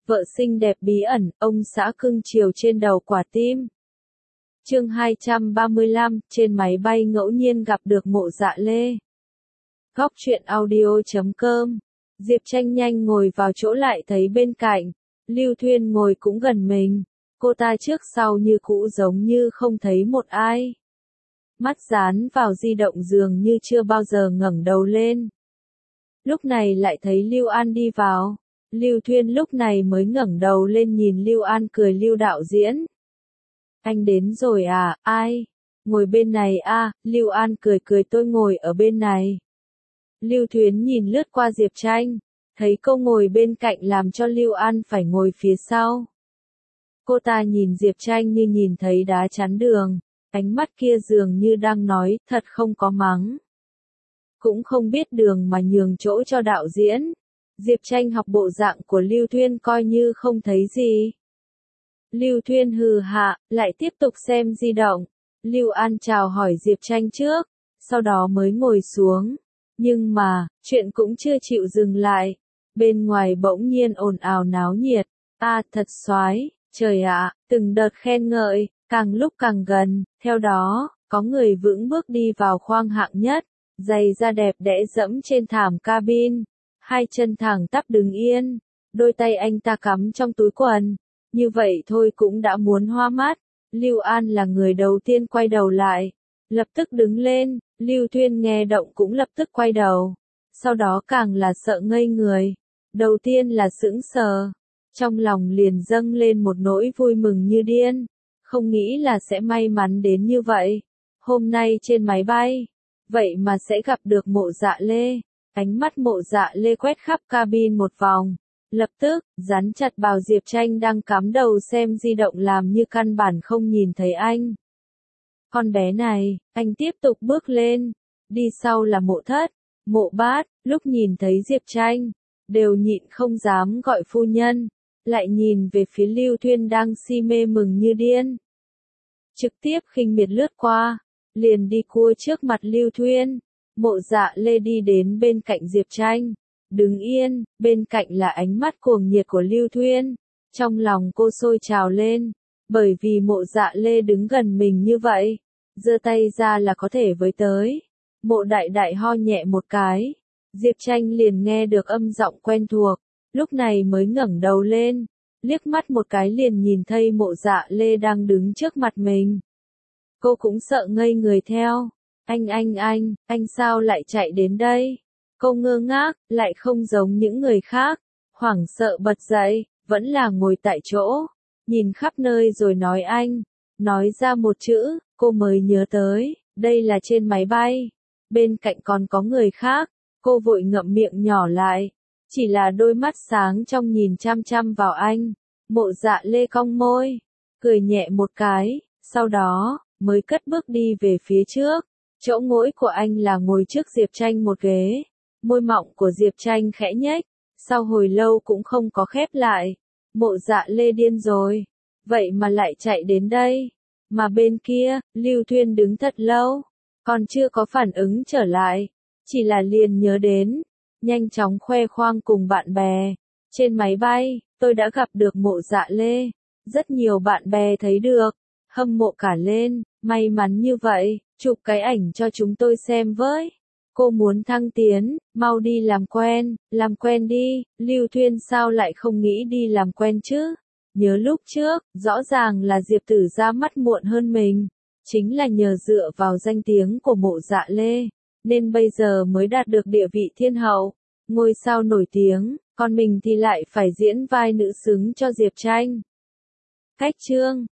vợ xinh đẹp bí ẩn, ông xã cưng chiều trên đầu quả tim. Chương 235, trên máy bay ngẫu nhiên gặp được Mộ Dạ Lê. Góc truyện audio.com. Diệp Tranh nhanh ngồi vào chỗ lại thấy bên cạnh, Lưu Thuyên ngồi cũng gần mình, cô ta trước sau như cũ giống như không thấy một ai. Mắt dán vào di động dường như chưa bao giờ ngẩng đầu lên. Lúc này lại thấy Lưu An đi vào, Lưu Thuyên lúc này mới ngẩng đầu lên nhìn Lưu An cười: Lưu đạo diễn. Anh đến rồi à, ai? Ngồi bên này à, Lưu An cười cười: tôi ngồi ở bên này. Lưu Thuyên nhìn lướt qua Diệp Tranh, thấy cô ngồi bên cạnh làm cho Lưu An phải ngồi phía sau. Cô ta nhìn Diệp Tranh như nhìn thấy đá chắn đường, ánh mắt kia dường như đang nói, thật không có mắng. Cũng không biết đường mà nhường chỗ cho đạo diễn. Diệp Tranh học bộ dạng của Lưu Thuyên coi như không thấy gì. Lưu Thuyên hừ hạ, lại tiếp tục xem di động. Lưu An chào hỏi Diệp Tranh trước, sau đó mới ngồi xuống. Nhưng mà, chuyện cũng chưa chịu dừng lại. Bên ngoài bỗng nhiên ồn ào náo nhiệt. À, thật soái, trời ạ, từng đợt khen ngợi, càng lúc càng gần. Theo đó, có người vững bước đi vào khoang hạng nhất, giày da đẹp đẽ dẫm trên thảm cabin, hai chân thẳng tắp đứng yên, đôi tay anh ta cắm trong túi quần. Như vậy thôi cũng đã muốn hoa mắt. Lưu An là người đầu tiên quay đầu lại, lập tức đứng lên. Lưu Thuyên nghe động cũng lập tức quay đầu, sau đó càng là sợ ngây người. Đầu tiên là sững sờ, trong lòng liền dâng lên một nỗi vui mừng như điên, không nghĩ là sẽ may mắn đến như vậy. Hôm nay trên máy bay, vậy mà sẽ gặp được Mộ Dạ Lê. Ánh mắt Mộ Dạ Lê quét khắp cabin một vòng, lập tức dán chặt vào Diệp Tranh đang cắm đầu xem di động làm như căn bản không nhìn thấy anh. Con bé này, anh tiếp tục bước lên, đi sau là Mộ Thất, Mộ Bát, lúc nhìn thấy Diệp Tranh, đều nhịn không dám gọi phu nhân, lại nhìn về phía Lưu Thuyên đang si mê mừng như điên. Trực tiếp khinh miệt lướt qua, liền đi cua trước mặt Lưu Thuyên. Mộ Dạ Lê đi đến bên cạnh Diệp Tranh, đứng yên, bên cạnh là ánh mắt cuồng nhiệt của Lưu Thuyên. Trong lòng cô sôi trào lên, bởi vì Mộ Dạ Lê đứng gần mình như vậy, giơ tay ra là có thể với tới. Mộ Đại Đại ho nhẹ một cái, Diệp Tranh liền nghe được âm giọng quen thuộc, lúc này mới ngẩng đầu lên, liếc mắt một cái liền nhìn thấy Mộ Dạ Lê đang đứng trước mặt mình. Cô cũng sợ ngây người theo. Anh sao lại chạy đến đây? Cô ngơ ngác, lại không giống những người khác, hoảng sợ bật dậy, vẫn là ngồi tại chỗ, nhìn khắp nơi rồi nói anh. Nói ra một chữ, cô mới nhớ tới, đây là trên máy bay, bên cạnh còn có người khác, cô vội ngậm miệng nhỏ lại, chỉ là đôi mắt sáng trong nhìn chăm chăm vào anh. Mộ Dạ Lê cong môi, cười nhẹ một cái, sau đó, mới cất bước đi về phía trước. Chỗ ngồi của anh là ngồi trước Diệp Tranh một ghế, môi mọng của Diệp Tranh khẽ nhếch, sau hồi lâu cũng không có khép lại. Mộ Dạ Lê điên rồi, vậy mà lại chạy đến đây. Mà bên kia, Lưu Thuyên đứng thật lâu, còn chưa có phản ứng trở lại, chỉ là liền nhớ đến, nhanh chóng khoe khoang cùng bạn bè. Trên máy bay, tôi đã gặp được Mộ Dạ Lê, rất nhiều bạn bè thấy được, hâm mộ cả lên, may mắn như vậy, chụp cái ảnh cho chúng tôi xem với. Cô muốn thăng tiến, mau đi làm quen đi. Lưu Thuyên sao lại không nghĩ đi làm quen chứ? Nhớ lúc trước, rõ ràng là Diệp Tử ra mắt muộn hơn mình, chính là nhờ dựa vào danh tiếng của Mộ Dạ Lê, nên bây giờ mới đạt được địa vị thiên hậu, ngôi sao nổi tiếng, còn mình thì lại phải diễn vai nữ xứng cho Diệp Tranh. Cách chương